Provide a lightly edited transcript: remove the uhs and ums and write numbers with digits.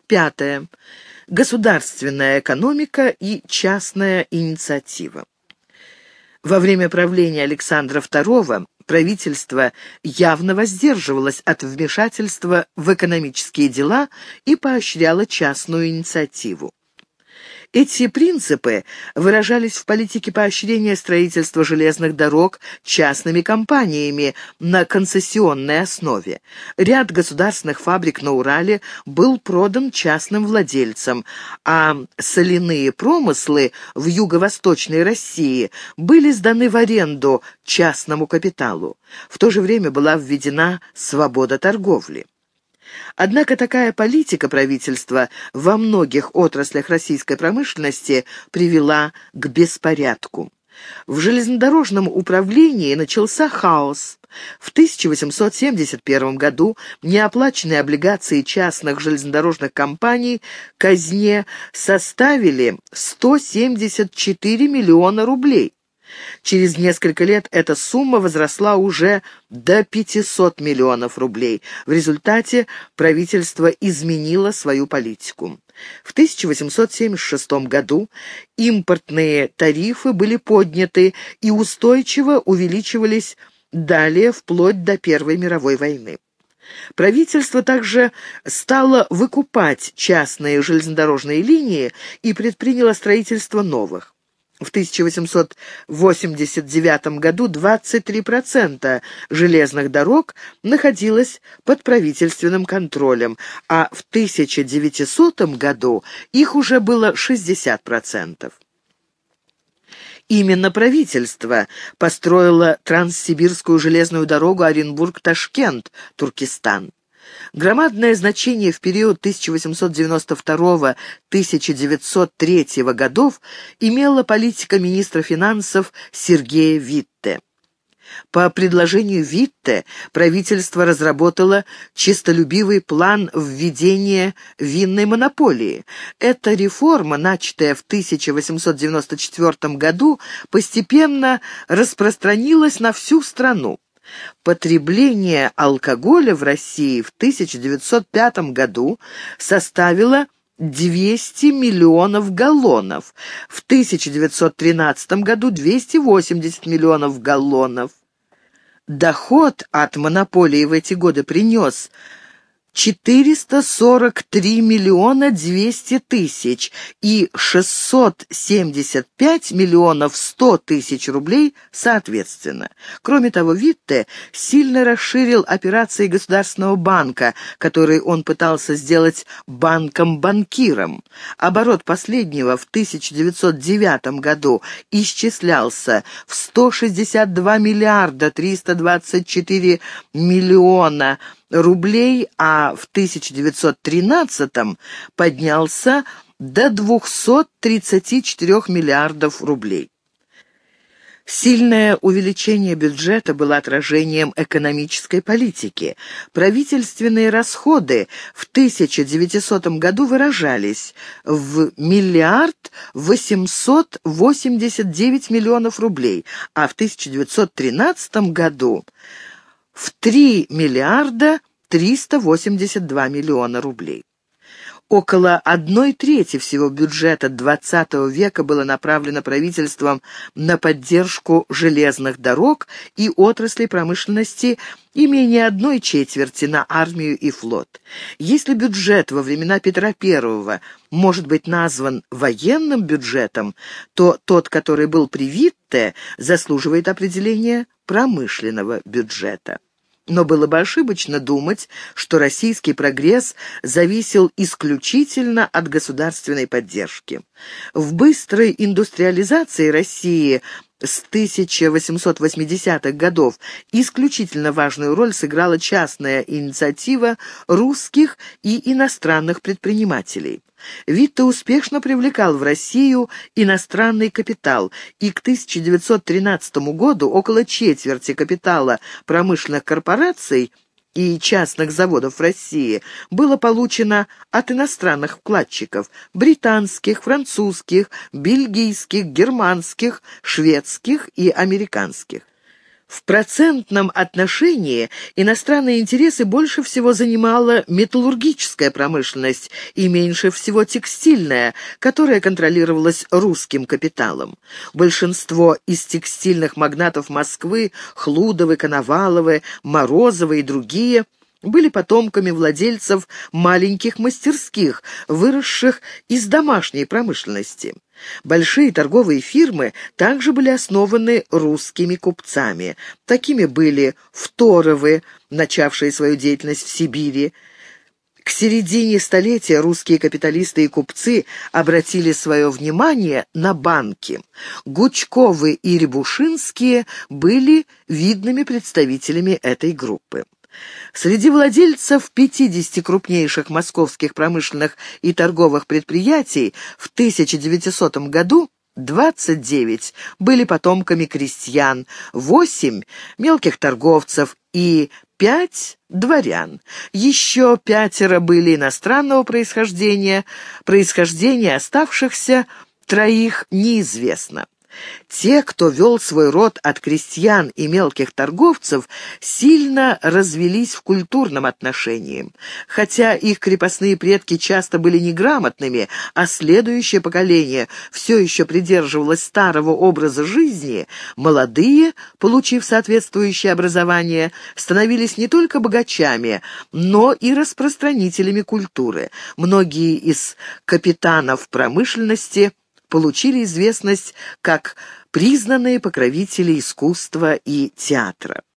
Пятое. Государственная экономика и частная инициатива. Во время правления Александра II правительство явно воздерживалось от вмешательства в экономические дела и поощряло частную инициативу. Эти принципы выражались в политике поощрения строительства железных дорог частными компаниями на концессионной основе. Ряд государственных фабрик на Урале был продан частным владельцам, а соляные промыслы в юго-восточной России были сданы в аренду частному капиталу. В то же время была введена свобода торговли. Однако такая политика правительства во многих отраслях российской промышленности привела к беспорядку. В железнодорожном управлении начался хаос. В 1871 году неоплаченные облигации частных железнодорожных компаний казне составили 174 миллиона рублей. Через несколько лет эта сумма возросла уже до 500 миллионов рублей. В результате правительство изменило свою политику. В 1876 году импортные тарифы были подняты и устойчиво увеличивались далее вплоть до Первой мировой войны. Правительство также стало выкупать частные железнодорожные линии и предприняло строительство новых. В 1889 году 23% железных дорог находилось под правительственным контролем, а в 1900 году их уже было 60%. Именно правительство построило Транссибирскую железную дорогу Оренбург-Ташкент, Туркестан. Громадное значение в период 1892-1903 годов имела политика министра финансов Сергея Витте. По предложению Витте правительство разработало честолюбивый план введения винной монополии. Эта реформа, начатая в 1894 году, постепенно распространилась на всю страну. Потребление алкоголя в России в 1905 году составило 200 миллионов галлонов, в 1913 году 280 миллионов галлонов. Доход от монополии в эти годы принес 443 миллиона 200 тысяч и 675 миллионов 100 тысяч рублей соответственно. Кроме того, Витте сильно расширил операции Государственного банка, который он пытался сделать банком-банкиром. Оборот последнего в 1909 году исчислялся в 162 миллиарда 324 миллиона рублей, а в 1913 поднялся до 234 миллиардов рублей. Сильное увеличение бюджета было отражением экономической политики. Правительственные расходы в 1900 году выражались в 1 889 миллионов рублей, а в 1913 году в 3 382 миллиона рублей. Около 1/3 всего бюджета XX века было направлено правительством на поддержку железных дорог и отраслей промышленности и менее 1/4 на армию и флот. Если бюджет во времена Петра I может быть назван военным бюджетом, то тот, который был при Витте, заслуживает определения промышленного бюджета. Но было бы ошибочно думать, что российский прогресс зависел исключительно от государственной поддержки. В быстрой индустриализации России с 1880-х годов исключительно важную роль сыграла частная инициатива русских и иностранных предпринимателей. Витте успешно привлекал в Россию иностранный капитал, и к 1913 году около четверти капитала промышленных корпораций и частных заводов в России было получено от иностранных вкладчиков – британских, французских, бельгийских, германских, шведских и американских. В процентном отношении иностранные интересы больше всего занимала металлургическая промышленность и меньше всего текстильная, которая контролировалась русским капиталом. Большинство из текстильных магнатов Москвы, Хлудовы, Коноваловы, Морозовы и другие – были потомками владельцев маленьких мастерских, выросших из домашней промышленности. Большие торговые фирмы также были основаны русскими купцами. Такими были Второвы, начавшие свою деятельность в Сибири. К середине столетия русские капиталисты и купцы обратили свое внимание на банки. Гучковы и Рябушинские были видными представителями этой группы. Среди владельцев 50 крупнейших московских промышленных и торговых предприятий в 1900 году 29 были потомками крестьян, 8 – мелких торговцев и 5 – дворян. Еще 5 были иностранного происхождения, происхождение оставшихся 3 неизвестно. Те, кто вел свой род от крестьян и мелких торговцев, сильно развелись в культурном отношении. Хотя их крепостные предки часто были неграмотными, а следующее поколение все еще придерживалось старого образа жизни, молодые, получив соответствующее образование, становились не только богачами, но и распространителями культуры. Многие из капитанов промышленности получили известность как признанные покровители искусства и театра.